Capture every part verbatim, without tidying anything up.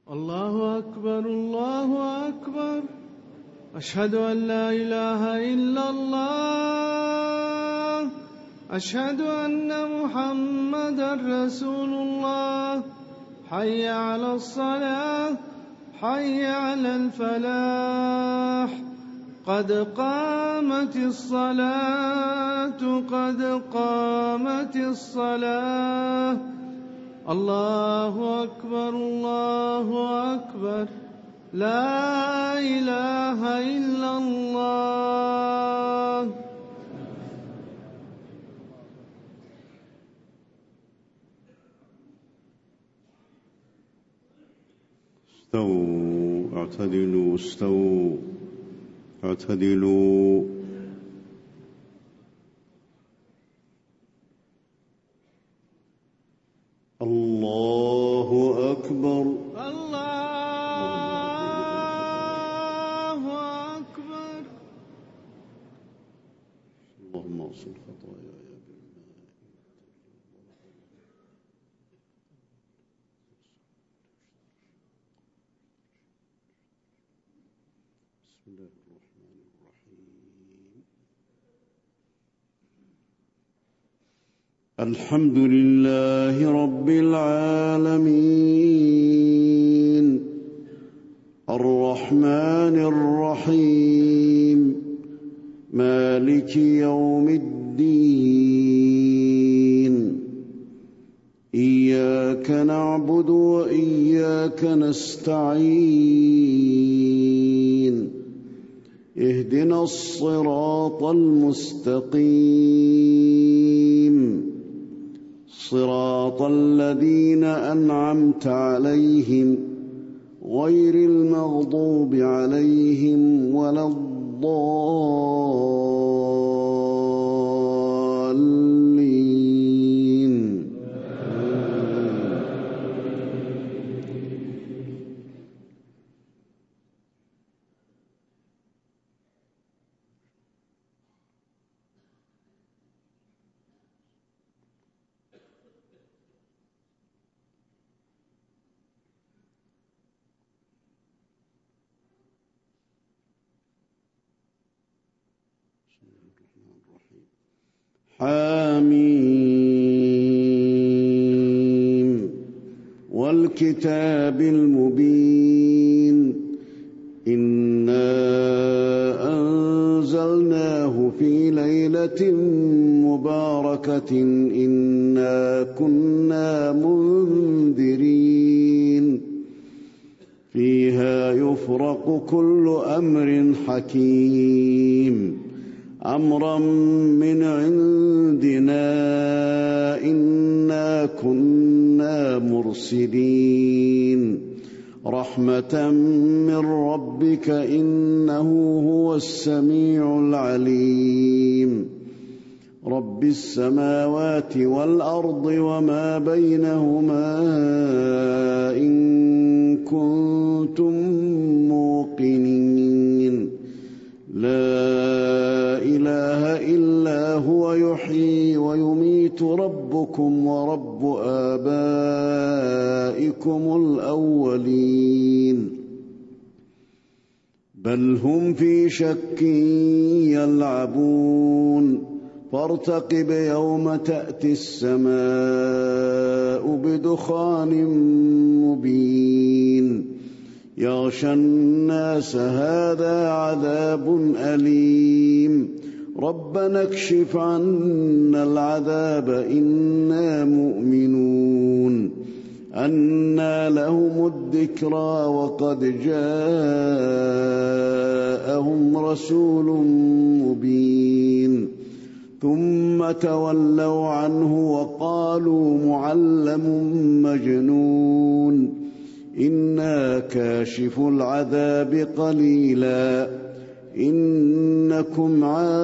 الله أكبر الله أكبر. أشهد أن لا إله إلا الله. أشهد أن محمدا رسول الله. حي على الصلاة حي على الفلاح. قد قامت الصلاة قد قامت الصلاة. الله أكبر الله أكبر. لا إله إلا الله. استووا اعتدلوا استووا اعتدلوا. الله أكبر الله أكبر. اللهم اغفر خطاياي بالماء. بسم الله الرحمن الرحيم. الحمد لله رب العالمين الرحمن الرحيم مالك يوم الدين. إياك نعبد وإياك نستعين. اهدنا الصراط المستقيم صراط الذين أنعمت عليهم غير المغضوب عليهم ولا الضالين. حاميم والكتاب المبين. إنا أنزلناه في ليلة مباركة إنا كنا منذرين. فيها يفرق كل أمر حكيم أمرا من عندنا إنا كنا مرسلين. رحمة من ربك إنه هو السميع العليم. رب السماوات والأرض وما بينهما إن كنتم موقنين. لا إله إلا هو يحيي ويميت ربكم ورب آبائكم الأولين. بل هم في شك يلعبون. فارتقب يوم تأتي السماء بدخان مبين يغشى الناس هذا عذاب أليم. ربنا اكشف عنا العذاب إنا مؤمنون. أنى لهم الذكرى وقد جاءهم رسول مبين. ثم تولوا عنه وقالوا معلم مجنون. إنا كاشف العذاب قليلا إنكم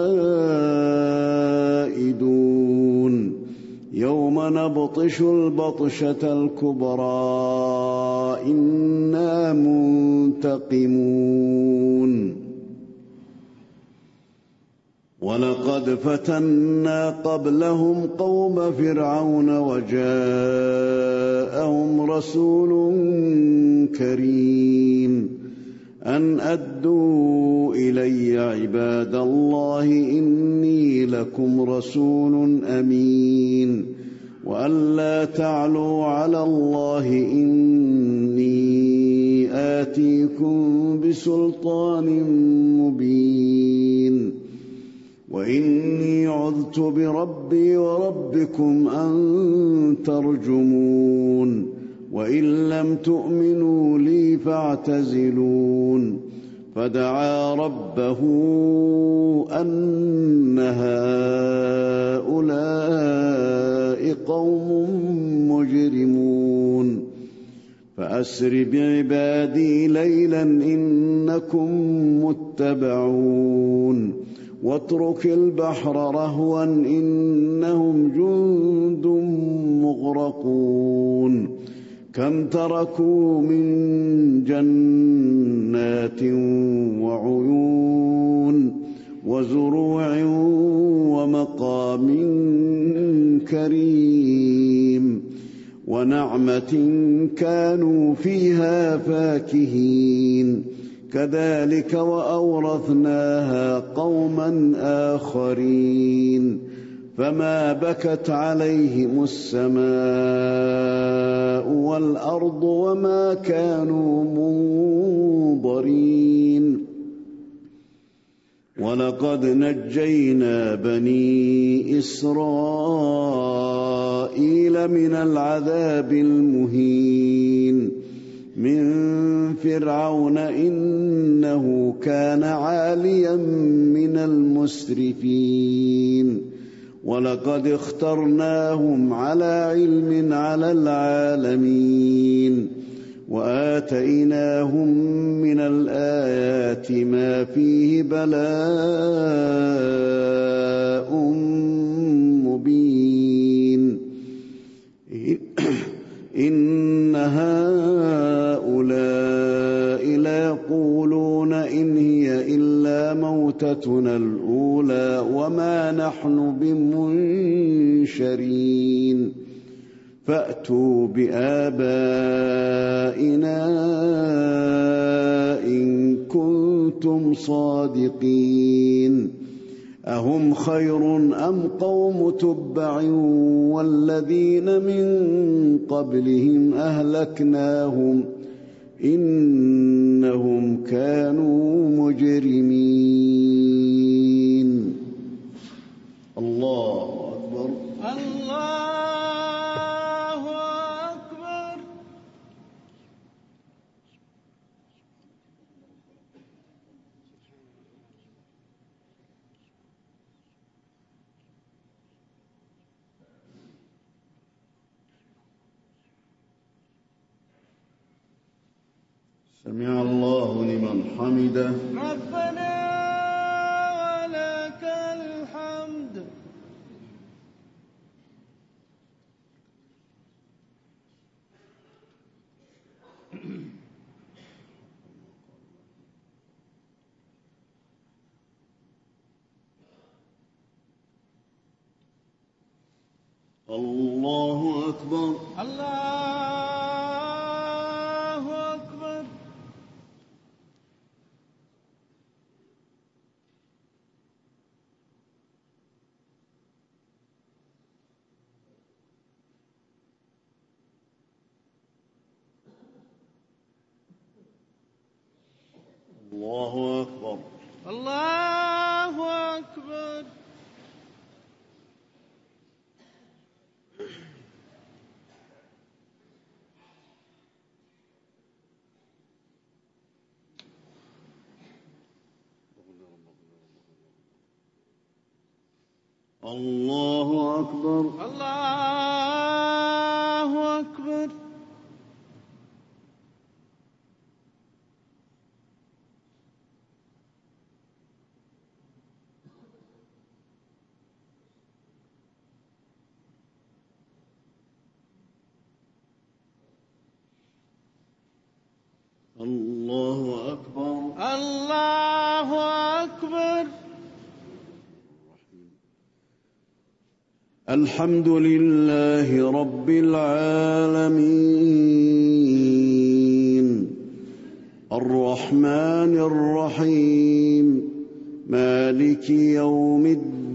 عائدون. يوم نبطش البطشة الكبرى إنا منتقمون. ولقد فتنا قبلهم قوم فرعون وجاءهم رسول كريم أن أدوا إلي عباد الله إني لكم رسول أمين وأن لا تعلوا على الله إني آتيكم بسلطان مبين وإني عذت بربي وربكم أن ترجمون وإن لم تؤمنوا لي فاعتزلون فدعا ربه أن هؤلاء قوم مجرمون فأسر بعبادي ليلا إنكم متبعون واترك البحر رهوا إنهم جند مغرقون كم تركوا من جنات وعيون وزروع ومقام كريم ونعمة كانوا فيها فاكهين كذلك وأورثناها قوما آخرين فما بكت عليهم السماء والأرض وما كانوا منظرين ولقد نجينا بني إسرائيل من العذاب المهين من فرعون إنه كان عاليا من المسرفين ولقد اخترناهم على علم على العالمين وآتيناهم من الآيات ما فيه بلاء مبين إن هؤلاء ليقولون إن هي إلا موتتنا الأولى وما نحن بمنشرين فأتوا بآبائنا إن كنتم صادقين أهم خير أم قوم تبع والذين من قبلهم أهلكناهم إنهم كانوا مجرمين. الله أكبر. الله أكبر. سمع الله لمن حمده. ربنا ولك الحمد. الله أكبر. الله أكبر. الله أكبر. الله أكبر. الله أكبر. الله أكبر. الله أكبر. الله أكبر. الحمد لله رب العالمين الرحمن الرحيم مالك يوم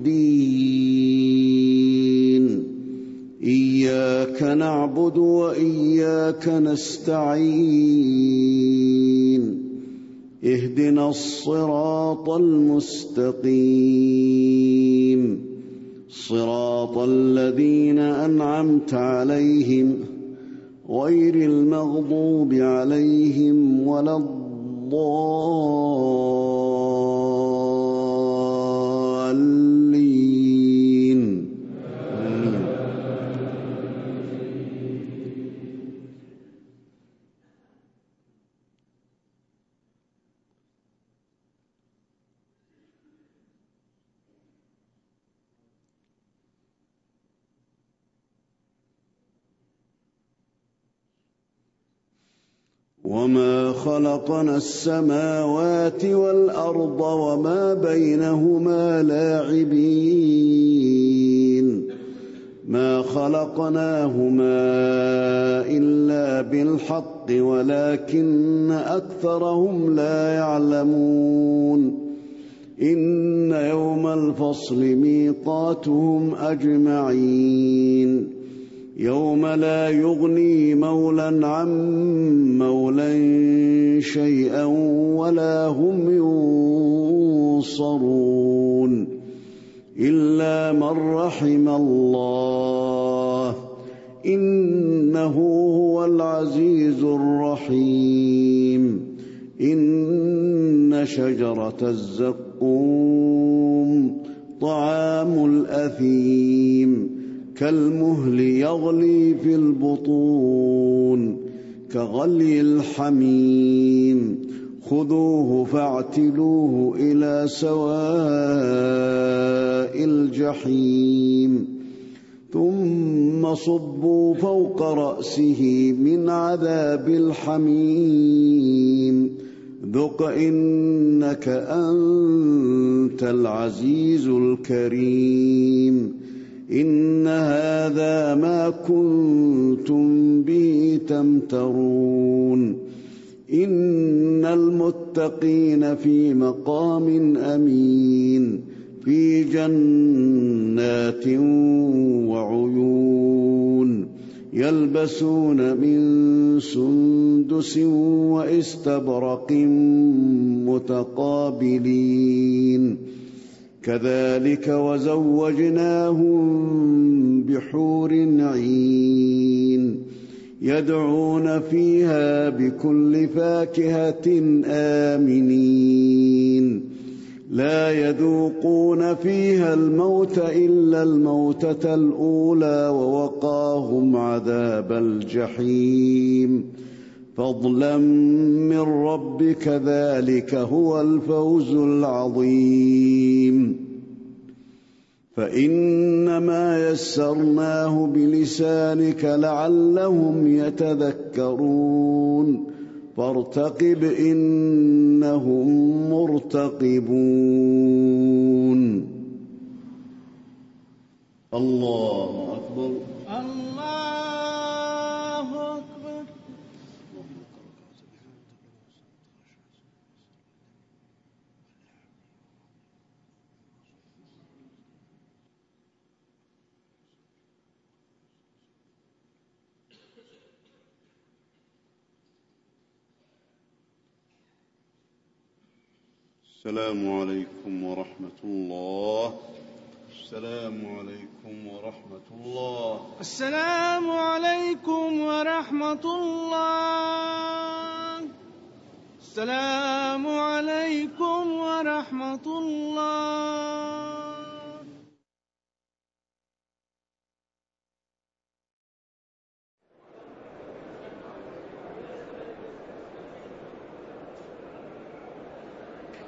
الدين إياك نعبد وإياك نستعين اهدنا الصراط المستقيم صراط الذين أنعمت عليهم غير المغضوب عليهم ولا الضالين. وما خلقنا السماوات والأرض وما بينهما لاعبين ما خلقناهما إلا بالحق ولكن أكثرهم لا يعلمون إن يوم الفصل ميقاتهم أجمعين يوم لا يغني مولى عن مولى شيئا ولا هم ينصرون إلا من رحم الله إنه هو العزيز الرحيم إن شجرة الزقوم طعام الأثيم كالمهل يغلي في البطون كغلي الحميم خذوه فاعتلوه إلى سواء الجحيم ثم صبوا فوق رأسه من عذاب الحميم ذق إنك أنت العزيز الكريم إن هذا ما كنتم به تمترون إن المتقين في مقام أمين في جنات وعيون يلبسون من سندس وإستبرق متقابلين كذلك وزوجناهم بحور عين يدعون فيها بكل فاكهة آمنين لا يذوقون فيها الموت إلا الموتة الأولى ووقاهم عذاب الجحيم فضلا من ربك ذلك هو الفوز العظيم فإنما يسرناه بلسانك لعلهم يتذكرون فارتقب إنهم مرتقبون. الله أكبر الله أكبر. السلام عليكم ورحمة الله. السلام عليكم ورحمة الله. السلام عليكم ورحمة الله. السلام عليكم ورحمة الله.